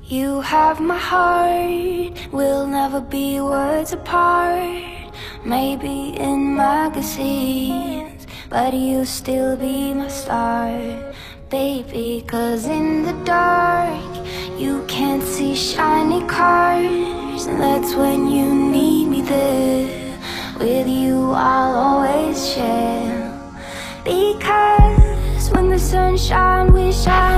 You have my heart, we'll never be words apart. Maybe in magazines, but you'll still be my star, baby. 'Cause in the dark, you can't see shiny cars, and that's when you need me there. With you I'll always share, because when the sunshine we shine